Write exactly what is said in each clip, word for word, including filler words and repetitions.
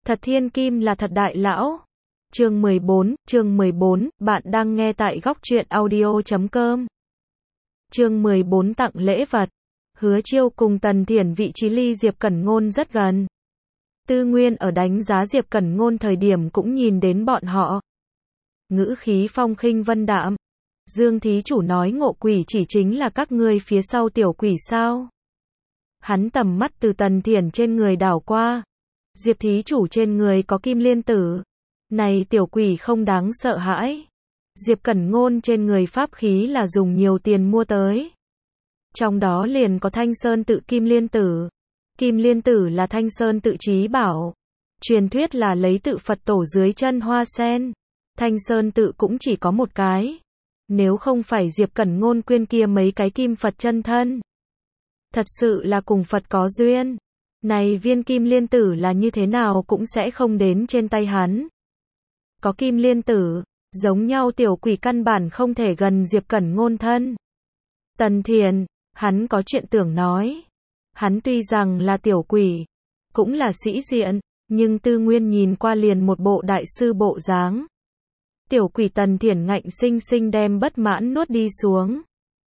Thật thiên kim là thật đại lão. Chương mười bốn, chương mười bốn, bạn đang nghe tại góc truyện audio chấm com. Chương mười bốn tặng lễ vật. Hứa Chiêu cùng Tần Thiển vị trí ly Diệp Cẩn Ngôn rất gần. Tư Nguyên ở đánh giá Diệp Cẩn Ngôn thời điểm cũng nhìn đến bọn họ. Ngữ khí phong khinh vân đạm. Dương thí chủ nói ngộ quỷ chỉ chính là các ngươi phía sau tiểu quỷ sao? Hắn tầm mắt từ Tần Thiển trên người đảo qua. Diệp thí chủ trên người có kim liên tử. Này tiểu quỷ không đáng sợ hãi. Diệp Cẩn Ngôn trên người pháp khí là dùng nhiều tiền mua tới. Trong đó liền có Thanh Sơn tự kim liên tử. Kim liên tử là Thanh Sơn tự chí bảo. Truyền thuyết là lấy tự Phật tổ dưới chân hoa sen. Thanh Sơn tự cũng chỉ có một cái. Nếu không phải Diệp Cẩn Ngôn quyên kia mấy cái kim Phật chân thân. Thật sự là cùng Phật có duyên. Này viên kim liên tử là như thế nào cũng sẽ không đến trên tay hắn. Có kim liên tử, giống nhau tiểu quỷ căn bản không thể gần Diệp Cẩn Ngôn thân. Tần Thiển, hắn có chuyện tưởng nói. Hắn tuy rằng là tiểu quỷ, cũng là sĩ diện, nhưng Tư Nguyên nhìn qua liền một bộ đại sư bộ dáng. Tiểu quỷ Tần Thiển ngạnh sinh sinh đem bất mãn nuốt đi xuống.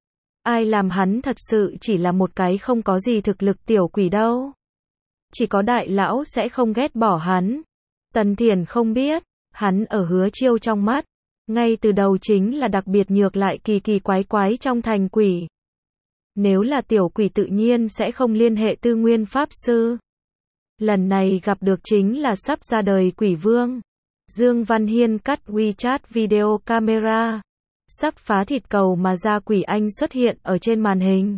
Ai làm hắn thật sự chỉ là một cái không có gì thực lực tiểu quỷ đâu. Chỉ có đại lão sẽ không ghét bỏ hắn. Tần Thiển không biết, hắn ở Hứa Chiêu trong mắt, ngay từ đầu chính là đặc biệt nhược lại kỳ kỳ quái quái trong thành quỷ. Nếu là tiểu quỷ tự nhiên sẽ không liên hệ Tư Nguyên Pháp Sư. Lần này gặp được chính là sắp ra đời quỷ vương. Dương Văn Hiên cắt WeChat video camera. Sắp phá thịt cầu mà ra quỷ anh xuất hiện ở trên màn hình.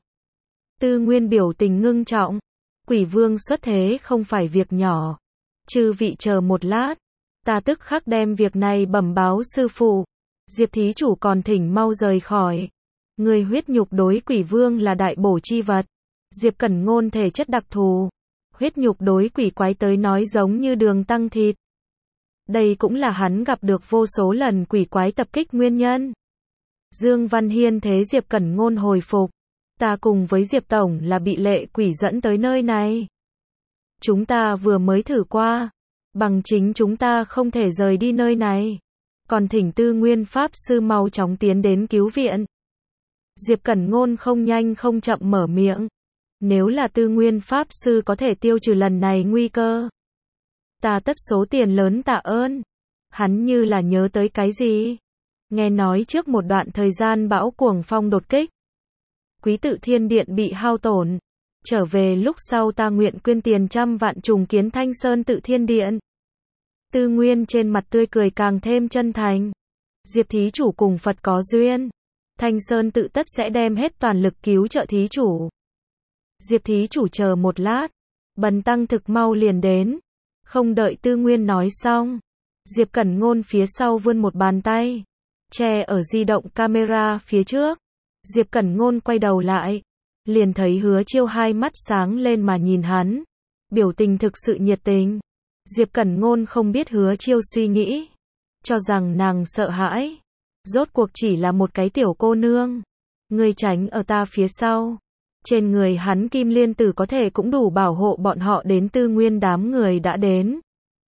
Tư Nguyên biểu tình ngưng trọng. Quỷ vương xuất thế không phải việc nhỏ. Chư vị chờ một lát. Ta tức khắc đem việc này bẩm báo sư phụ. Diệp thí chủ còn thỉnh mau rời khỏi. Người huyết nhục đối quỷ vương là đại bổ chi vật. Diệp Cẩn Ngôn thể chất đặc thù. Huyết nhục đối quỷ quái tới nói giống như đường tăng thịt. Đây cũng là hắn gặp được vô số lần quỷ quái tập kích nguyên nhân. Dương Văn Hiên thế Diệp Cẩn Ngôn hồi phục. Ta cùng với Diệp Tổng là bị lệ quỷ dẫn tới nơi này. Chúng ta vừa mới thử qua. Bằng chính chúng ta không thể rời đi nơi này. Còn thỉnh Tư Nguyên Pháp Sư mau chóng tiến đến cứu viện. Diệp Cẩn Ngôn không nhanh không chậm mở miệng. Nếu là Tư Nguyên Pháp Sư có thể tiêu trừ lần này nguy cơ. Ta tất số tiền lớn tạ ơn. Hắn như là nhớ tới cái gì. Nghe nói trước một đoạn thời gian bão cuồng phong đột kích. Quý tự thiên điện bị hao tổn. Trở về lúc sau ta nguyện quyên tiền trăm vạn trùng kiến Thanh Sơn tự thiên điện. Tư Nguyên trên mặt tươi cười càng thêm chân thành. Diệp thí chủ cùng Phật có duyên. Thanh Sơn tự tất sẽ đem hết toàn lực cứu trợ thí chủ. Diệp thí chủ chờ một lát. Bần tăng thực mau liền đến. Không đợi Tư Nguyên nói xong. Diệp Cẩn Ngôn phía sau vươn một bàn tay. Che ở di động camera phía trước. Diệp Cẩn Ngôn quay đầu lại. Liền thấy Hứa Chiêu hai mắt sáng lên mà nhìn hắn. Biểu tình thực sự nhiệt tình. Diệp Cẩn Ngôn không biết Hứa Chiêu suy nghĩ. Cho rằng nàng sợ hãi. Rốt cuộc chỉ là một cái tiểu cô nương. Ngươi tránh ở ta phía sau. Trên người hắn kim liên tử có thể cũng đủ bảo hộ bọn họ đến Tư Nguyên đám người đã đến.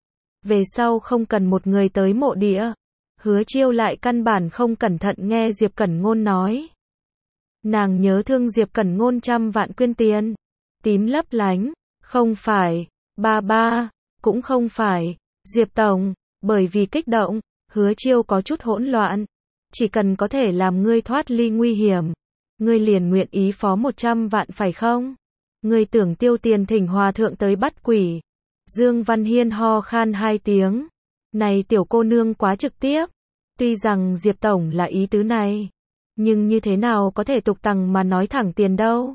Về sau không cần một người tới mộ địa. Hứa Chiêu lại căn bản không cẩn thận nghe Diệp Cẩn Ngôn nói. Nàng nhớ thương Diệp Cẩn Ngôn trăm vạn quyên tiền. Tím lấp lánh. Không phải. Ba ba. Cũng không phải. Diệp Tổng. Bởi vì kích động. Hứa Chiêu có chút hỗn loạn. Chỉ cần có thể làm ngươi thoát ly nguy hiểm. Ngươi liền nguyện ý phó một trăm vạn phải không? Ngươi tưởng tiêu tiền thỉnh hòa thượng tới bắt quỷ. Dương Văn Hiên ho khan hai tiếng. Này tiểu cô nương quá trực tiếp. Tuy rằng Diệp Tổng là ý tứ này. Nhưng như thế nào có thể tục tằng mà nói thẳng tiền đâu.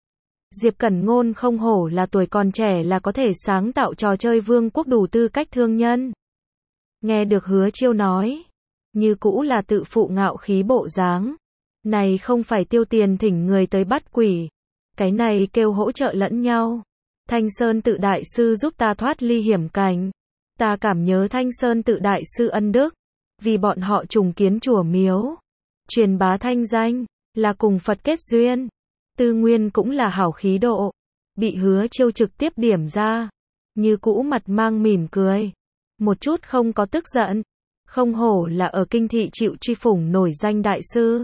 Diệp Cẩn Ngôn không hổ là tuổi còn trẻ là có thể sáng tạo trò chơi vương quốc đủ tư cách thương nhân. Nghe được Hứa Chiêu nói. Như cũ là tự phụ ngạo khí bộ dáng. Này không phải tiêu tiền thỉnh người tới bắt quỷ. Cái này kêu hỗ trợ lẫn nhau. Thanh Sơn tự đại sư giúp ta thoát ly hiểm cảnh. Ta cảm nhớ Thanh Sơn tự đại sư ân đức. Vì bọn họ trùng kiến chùa miếu. Truyền bá thanh danh. Là cùng Phật kết duyên. Tư Nguyên cũng là hảo khí độ. Bị Hứa Chiêu trực tiếp điểm ra. như cũ mặt mang mỉm cười. Một chút không có tức giận. Không hổ là ở kinh thị chịu truy phủng nổi danh đại sư.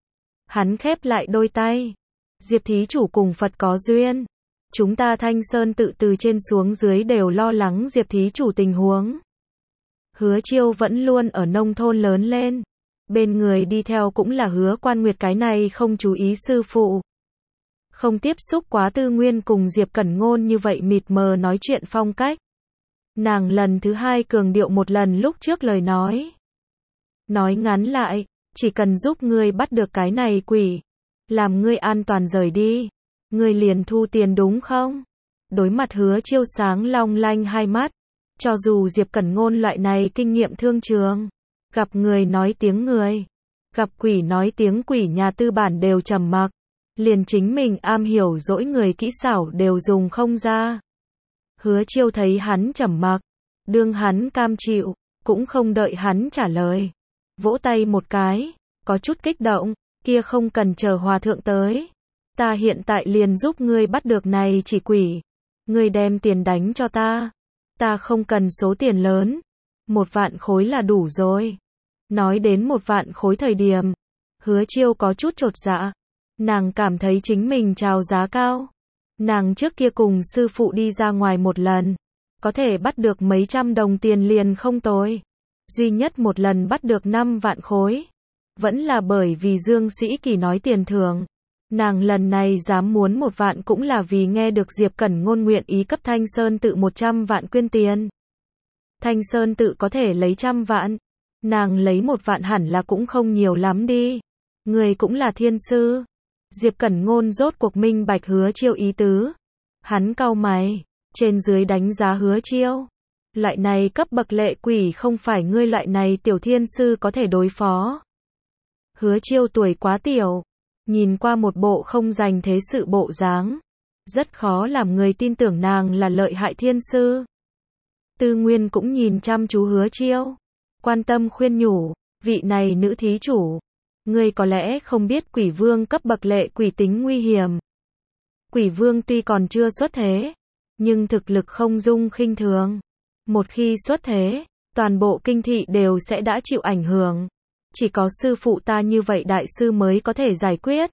Hắn khép lại đôi tay. Diệp thí chủ cùng Phật có duyên. Chúng ta Thanh Sơn tự từ trên xuống dưới đều lo lắng Diệp thí chủ tình huống. Hứa Chiêu vẫn luôn ở nông thôn lớn lên. Bên người đi theo cũng là Hứa Quan Nguyệt, cái này không chú ý sư phụ. Không tiếp xúc quá Tư Nguyên cùng Diệp Cẩn Ngôn như vậy mịt mờ nói chuyện phong cách. Nàng lần thứ hai cường điệu một lần lúc trước lời nói. Nói ngắn lại, chỉ cần giúp ngươi bắt được cái này quỷ, làm ngươi an toàn rời đi, ngươi liền thu tiền đúng không? Đối mặt Hứa Chiêu sáng long lanh hai mắt, cho dù Diệp Cẩn Ngôn loại này kinh nghiệm thương trường, gặp người nói tiếng người, gặp quỷ nói tiếng quỷ nhà tư bản đều trầm mặc, liền chính mình am hiểu dỗi người kỹ xảo đều dùng không ra. Hứa Chiêu thấy hắn trầm mặc, đương hắn cam chịu, cũng không đợi hắn trả lời, vỗ tay một cái, có chút kích động, kia không cần chờ hòa thượng tới, ta hiện tại liền giúp ngươi bắt được này chỉ quỷ, ngươi đem tiền đánh cho ta, ta không cần số tiền lớn, một vạn khối là đủ rồi. Nói đến một vạn khối thời điểm, Hứa Chiêu có chút chột dạ, nàng cảm thấy chính mình chào giá cao. Nàng trước kia cùng sư phụ đi ra ngoài một lần, có thể bắt được mấy trăm đồng tiền liền không tồi. Duy nhất một lần bắt được năm vạn khối. Vẫn là bởi vì Dương Sĩ Kỳ nói tiền thưởng. Nàng lần này dám muốn một vạn cũng là vì nghe được Diệp Cẩn Ngôn nguyện ý cấp Thanh Sơn tự một trăm vạn quyên tiền. Thanh Sơn tự có thể lấy trăm vạn. Nàng lấy một vạn hẳn là cũng không nhiều lắm đi. Người cũng là thiên sư. Diệp Cẩn Ngôn rốt cuộc minh bạch Hứa Chiêu ý tứ. Hắn cau mày, trên dưới đánh giá Hứa Chiêu. Loại này cấp bậc lệ quỷ không phải ngươi loại này tiểu thiên sư có thể đối phó. Hứa Chiêu tuổi quá tiểu, nhìn qua một bộ không dành thế sự bộ dáng, rất khó làm người tin tưởng nàng là lợi hại thiên sư. Tư Nguyên cũng nhìn chăm chú Hứa Chiêu, quan tâm khuyên nhủ, vị này nữ thí chủ, ngươi có lẽ không biết quỷ vương cấp bậc lệ quỷ tính nguy hiểm. Quỷ vương tuy còn chưa xuất thế, nhưng thực lực không dung khinh thường. Một khi xuất thế, toàn bộ kinh thị đều sẽ đã chịu ảnh hưởng. Chỉ có sư phụ ta như vậy đại sư mới có thể giải quyết.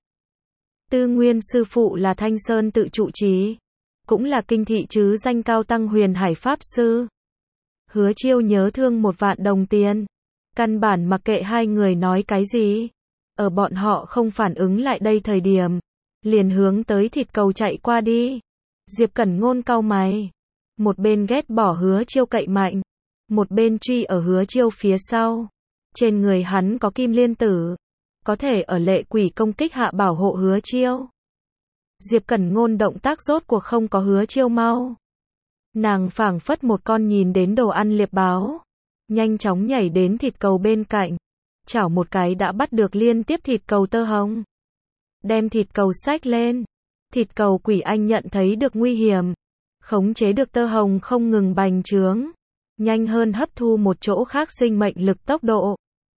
Tư Nguyên sư phụ là Thanh Sơn tự trụ trì, cũng là kinh thị chứ danh cao tăng Huyền Hải Pháp Sư. Hứa Chiêu nhớ thương một vạn đồng tiền. Căn bản mặc kệ hai người nói cái gì. Ở bọn họ không phản ứng lại đây thời điểm, liền hướng tới thịt cầu chạy qua đi. Diệp Cẩn Ngôn cau mày, một bên ghét bỏ Hứa Chiêu cậy mạnh, một bên truy ở Hứa Chiêu phía sau. Trên người hắn có kim liên tử, có thể ở lệ quỷ công kích hạ bảo hộ Hứa Chiêu. Diệp Cẩn Ngôn động tác rốt cuộc không có Hứa Chiêu mau. Nàng phảng phất một con nhìn đến đồ ăn liệp báo, nhanh chóng nhảy đến thịt cầu bên cạnh, chảo một cái đã bắt được liên tiếp thịt cầu tơ hồng. Đem thịt cầu xách lên. Thịt cầu quỷ anh nhận thấy được nguy hiểm, khống chế được tơ hồng không ngừng bành trướng, nhanh hơn hấp thu một chỗ khác sinh mệnh lực tốc độ.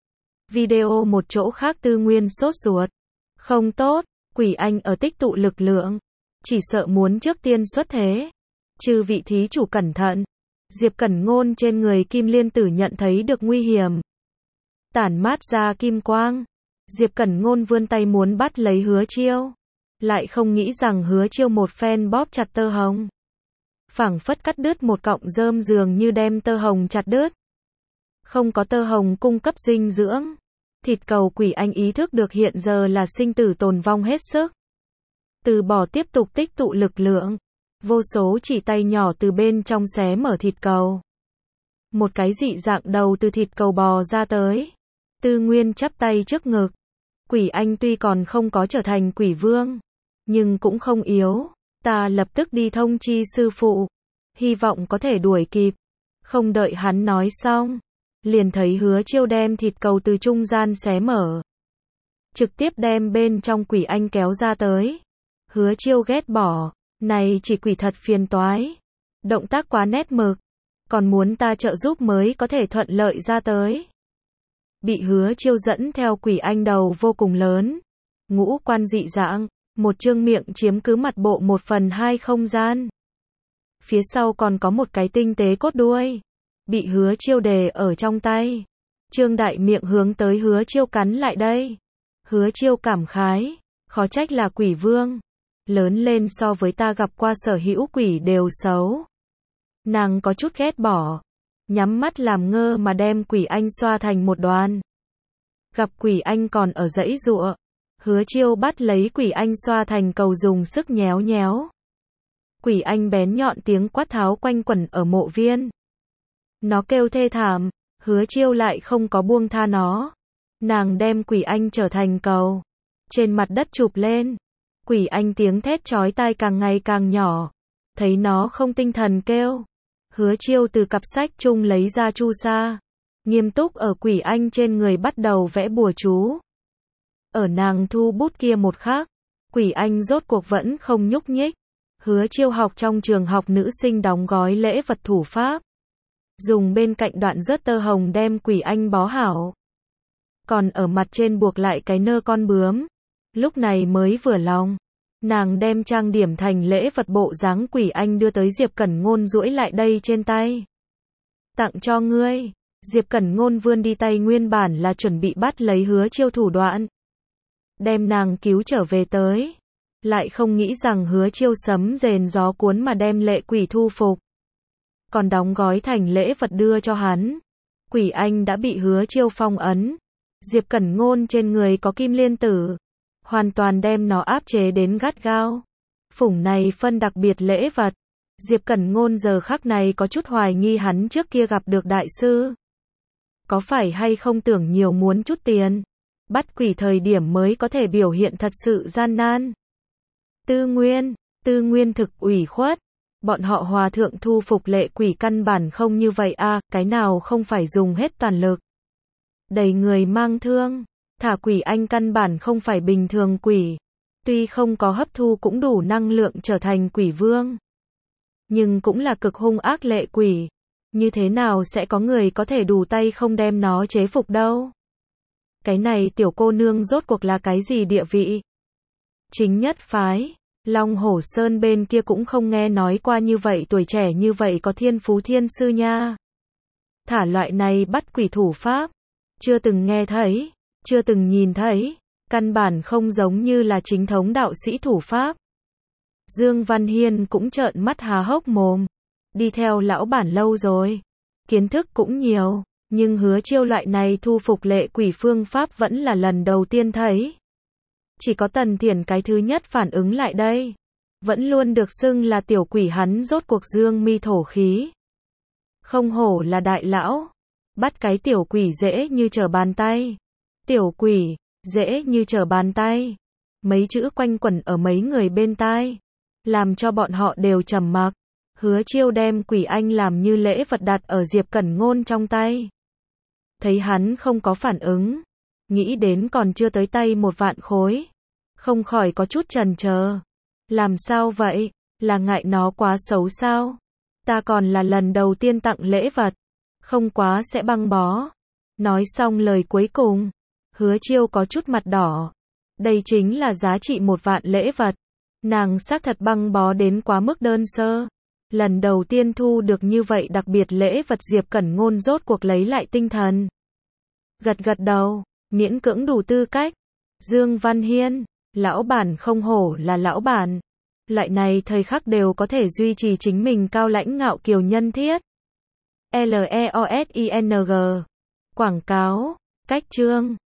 Video một chỗ khác Tư Nguyên sốt ruột. Không tốt, quỷ anh ở tích tụ lực lượng, chỉ sợ muốn trước tiên xuất thế. Chư vị thí chủ cẩn thận. Diệp Cẩn Ngôn trên người kim liên tử nhận thấy được nguy hiểm, tản mát ra kim quang. Diệp Cẩn Ngôn vươn tay muốn bắt lấy Hứa Chiêu, lại không nghĩ rằng Hứa Chiêu một phen bóp chặt tơ hồng, phảng phất cắt đứt một cọng rơm dường như đem tơ hồng chặt đứt. Không có tơ hồng cung cấp dinh dưỡng, thịt cầu quỷ anh ý thức được hiện giờ là sinh tử tồn vong hết sức. Từ bỏ tiếp tục tích tụ lực lượng, vô số chỉ tay nhỏ từ bên trong xé mở thịt cầu. Một cái dị dạng đầu từ thịt cầu bò ra tới. Tư Nguyên chắp tay trước ngực. Quỷ anh tuy còn không có trở thành quỷ vương, nhưng cũng không yếu. Ta lập tức đi thông chi sư phụ, hy vọng có thể đuổi kịp. Không đợi hắn nói xong, liền thấy Hứa Chiêu đem thịt cầu từ trung gian xé mở, trực tiếp đem bên trong quỷ anh kéo ra tới. Hứa Chiêu ghét bỏ, này chỉ quỷ thật phiền toái, động tác quá nét mực, còn muốn ta trợ giúp mới có thể thuận lợi ra tới. Bị Hứa Chiêu dẫn theo quỷ anh đầu vô cùng lớn, ngũ quan dị dạng, một trương miệng chiếm cứ mặt bộ một phần hai không gian. phía sau còn có một cái tinh tế cốt đuôi, bị Hứa Chiêu đề ở trong tay. Trương Đại miệng hướng tới Hứa Chiêu cắn lại đây. Hứa Chiêu cảm khái, khó trách là quỷ vương. Lớn lên so với ta gặp qua sở hữu quỷ đều xấu. Nàng có chút ghét bỏ, nhắm mắt làm ngơ mà đem quỷ anh xoa thành một đoàn. Gặp quỷ anh còn ở giãy giụa, Hứa Chiêu bắt lấy quỷ anh xoa thành cầu dùng sức nhéo nhéo. Quỷ anh bén nhọn tiếng quát tháo quanh quẩn ở mộ viên. Nó kêu thê thảm, Hứa Chiêu lại không có buông tha nó. Nàng đem quỷ anh trở thành cầu, trên mặt đất chụp lên. Quỷ anh tiếng thét chói tai càng ngày càng nhỏ. Thấy nó không tinh thần kêu, Hứa Chiêu từ cặp sách chung lấy ra chu sa, nghiêm túc ở quỷ anh trên người bắt đầu vẽ bùa chú. Ở nàng thu bút kia một khắc, quỷ anh rốt cuộc vẫn không nhúc nhích. Hứa Chiêu học trong trường học nữ sinh đóng gói lễ vật thủ pháp, dùng bên cạnh đoạn rớt tơ hồng đem quỷ anh bó hảo, còn ở mặt trên buộc lại cái nơ con bướm. Lúc này mới vừa lòng, nàng đem trang điểm thành lễ vật bộ dáng quỷ anh đưa tới Diệp Cẩn Ngôn duỗi lại đây trên tay. Tặng cho ngươi. Diệp Cẩn Ngôn vươn đi tay nguyên bản là chuẩn bị bắt lấy Hứa Chiêu thủ đoạn, đem nàng cứu trở về tới. Lại không nghĩ rằng Hứa Chiêu sấm rền gió cuốn mà đem lệ quỷ thu phục, còn đóng gói thành lễ vật đưa cho hắn. Quỷ anh đã bị Hứa Chiêu phong ấn. Diệp Cẩn Ngôn trên người có kim liên tử, hoàn toàn đem nó áp chế đến gắt gao. Phủng này phân đặc biệt lễ vật, Diệp Cẩn Ngôn giờ khắc này có chút hoài nghi hắn trước kia gặp được đại sư, có phải hay không tưởng nhiều muốn chút tiền, bắt quỷ thời điểm mới có thể biểu hiện thật sự gian nan. Tư Nguyên, Tư Nguyên thực ủy khuất, bọn họ hòa thượng thu phục lệ quỷ căn bản không như vậy a, à, cái nào không phải dùng hết toàn lực. Đầy người mang thương, thả quỷ anh căn bản không phải bình thường quỷ, tuy không có hấp thu cũng đủ năng lượng trở thành quỷ vương, nhưng cũng là cực hung ác lệ quỷ, như thế nào sẽ có người có thể đủ tay không đem nó chế phục đâu. Cái này tiểu cô nương rốt cuộc là cái gì địa vị? Chính nhất phái, Long Hổ Sơn bên kia cũng không nghe nói qua như vậy tuổi trẻ như vậy có thiên phú thiên sư nha. Thả loại này bắt quỷ thủ pháp, chưa từng nghe thấy, chưa từng nhìn thấy, căn bản không giống như là chính thống đạo sĩ thủ pháp. Dương Văn Hiên cũng trợn mắt há hốc mồm, đi theo lão bản lâu rồi, kiến thức cũng nhiều, nhưng Hứa Chiêu loại này thu phục lệ quỷ phương pháp vẫn là lần đầu tiên thấy. Chỉ có Tần Thiển cái thứ nhất phản ứng lại đây, vẫn luôn được xưng là tiểu quỷ hắn rốt cuộc dương mi thổ khí. Không hổ là đại lão, bắt cái tiểu quỷ dễ như trở bàn tay. Tiểu quỷ, dễ như trở bàn tay. Mấy chữ quanh quẩn ở mấy người bên tai, làm cho bọn họ đều trầm mặc. Hứa Chiêu đem quỷ anh làm như lễ vật đặt ở Diệp Cẩn Ngôn trong tay. Thấy hắn không có phản ứng, nghĩ đến còn chưa tới tay một vạn khối, không khỏi có chút chần chờ. Làm sao vậy? Là ngại nó quá xấu sao? Ta còn là lần đầu tiên tặng lễ vật, không quá sẽ băng bó. Nói xong lời cuối cùng, Hứa Chiêu có chút mặt đỏ. Đây chính là giá trị một vạn lễ vật. Nàng xác thật băng bó đến quá mức đơn sơ. Lần đầu tiên thu được như vậy đặc biệt lễ vật, Diệp Cẩn Ngôn rốt cuộc lấy lại tinh thần. Gật gật đầu, miễn cưỡng đủ tư cách. Dương Văn Hiên, lão bản không hổ là lão bản. Loại này thời khắc đều có thể duy trì chính mình cao lãnh ngạo kiều nhân thiết. L E O S I N G. Quảng cáo, cách chương.